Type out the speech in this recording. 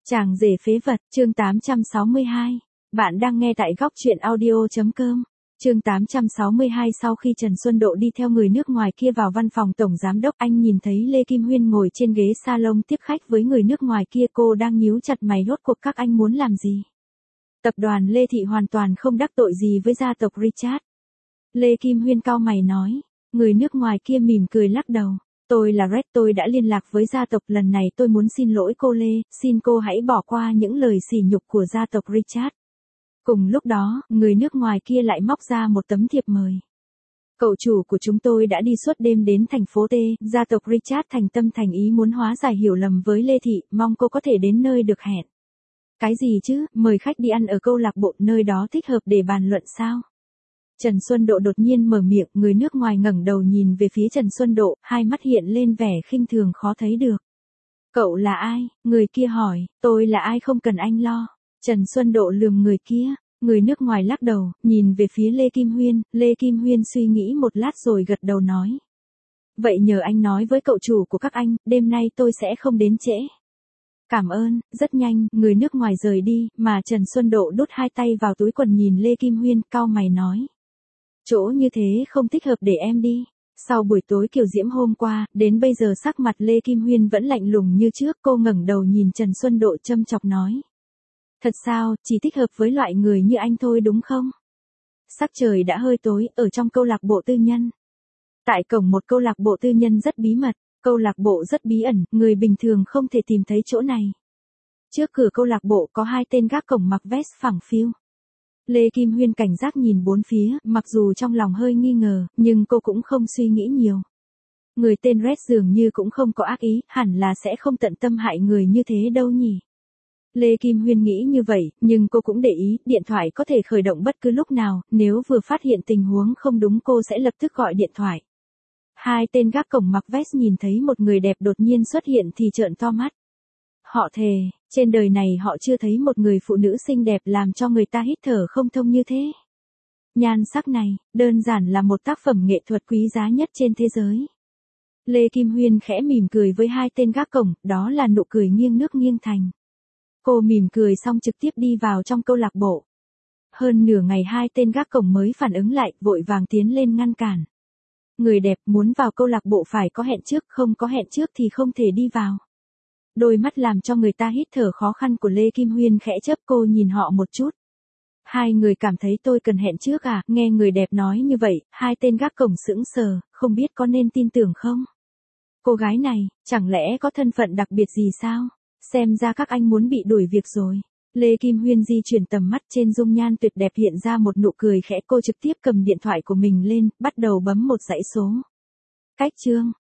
Chàng rể phế vật, chương 862. Bạn đang nghe tại góc truyện audio.com. Chương 862. Sau khi Trần Xuân Độ đi theo người nước ngoài kia vào văn phòng tổng giám đốc, anh nhìn thấy Lê Kim Huyên ngồi trên ghế salon tiếp khách với người nước ngoài kia. Cô đang nhíu chặt mày, rốt cuộc các anh muốn làm gì? Tập đoàn Lê Thị hoàn toàn không đắc tội gì với gia tộc Richard. Lê Kim Huyên cau mày nói. Người nước ngoài kia mỉm cười lắc đầu. Tôi là Red, tôi đã liên lạc với gia tộc, lần này tôi muốn xin lỗi cô Lê, xin cô hãy bỏ qua những lời sỉ nhục của gia tộc Richard. Cùng lúc đó, người nước ngoài kia lại móc ra một tấm thiệp mời. Cậu chủ của chúng tôi đã đi suốt đêm đến thành phố T, gia tộc Richard thành tâm thành ý muốn hóa giải hiểu lầm với Lê Thị, mong cô có thể đến nơi được hẹn. Cái gì chứ, mời khách đi ăn ở câu lạc bộ, nơi đó thích hợp để bàn luận sao? Trần Xuân Độ đột nhiên mở miệng, người nước ngoài ngẩng đầu nhìn về phía Trần Xuân Độ, hai mắt hiện lên vẻ khinh thường khó thấy được. Cậu là ai? Người kia hỏi. Tôi là ai không cần anh lo. Trần Xuân Độ lườm người kia. Người nước ngoài lắc đầu, nhìn về phía Lê Kim Huyên. Lê Kim Huyên suy nghĩ một lát rồi gật đầu nói. Vậy nhờ anh nói với cậu chủ của các anh, đêm nay tôi sẽ không đến trễ. Cảm ơn. Rất nhanh, người nước ngoài rời đi, mà Trần Xuân Độ đút hai tay vào túi quần nhìn Lê Kim Huyên, cau mày nói. Chỗ như thế không thích hợp để em đi. Sau buổi tối kiều diễm hôm qua, đến bây giờ sắc mặt Lê Kim Huyên vẫn lạnh lùng như trước. Cô ngẩng đầu nhìn Trần Xuân Độ châm chọc nói. Thật sao, chỉ thích hợp với loại người như anh thôi đúng không? Sắc trời đã hơi tối, ở trong câu lạc bộ tư nhân. Tại cổng một câu lạc bộ tư nhân rất bí mật, câu lạc bộ rất bí ẩn, người bình thường không thể tìm thấy chỗ này. Trước cửa câu lạc bộ có hai tên gác cổng mặc vest phẳng phiu. Lê Kim Huyên cảnh giác nhìn bốn phía, mặc dù trong lòng hơi nghi ngờ, nhưng cô cũng không suy nghĩ nhiều. Người tên Red dường như cũng không có ác ý, hẳn là sẽ không tận tâm hại người như thế đâu nhỉ. Lê Kim Huyên nghĩ như vậy, nhưng cô cũng để ý, điện thoại có thể khởi động bất cứ lúc nào, nếu vừa phát hiện tình huống không đúng cô sẽ lập tức gọi điện thoại. Hai tên gác cổng mặc vest nhìn thấy một người đẹp đột nhiên xuất hiện thì trợn to mắt. Họ thề, trên đời này họ chưa thấy một người phụ nữ xinh đẹp làm cho người ta hít thở không thông như thế. Nhan sắc này, đơn giản là một tác phẩm nghệ thuật quý giá nhất trên thế giới. Lê Kim Huyên khẽ mỉm cười với hai tên gác cổng, đó là nụ cười nghiêng nước nghiêng thành. Cô mỉm cười xong trực tiếp đi vào trong câu lạc bộ. Hơn nửa ngày hai tên gác cổng mới phản ứng lại, vội vàng tiến lên ngăn cản. Người đẹp muốn vào câu lạc bộ phải có hẹn trước, không có hẹn trước thì không thể đi vào. Đôi mắt làm cho người ta hít thở khó khăn của Lê Kim Huyên khẽ chớp, cô nhìn họ một chút. Hai người cảm thấy tôi cần hẹn trước à? Nghe người đẹp nói như vậy, hai tên gác cổng sững sờ, không biết có nên tin tưởng không? Cô gái này, chẳng lẽ có thân phận đặc biệt gì sao? Xem ra các anh muốn bị đuổi việc rồi. Lê Kim Huyên di chuyển tầm mắt, trên dung nhan tuyệt đẹp hiện ra một nụ cười khẽ, cô trực tiếp cầm điện thoại của mình lên, bắt đầu bấm một dãy số. Cách chương.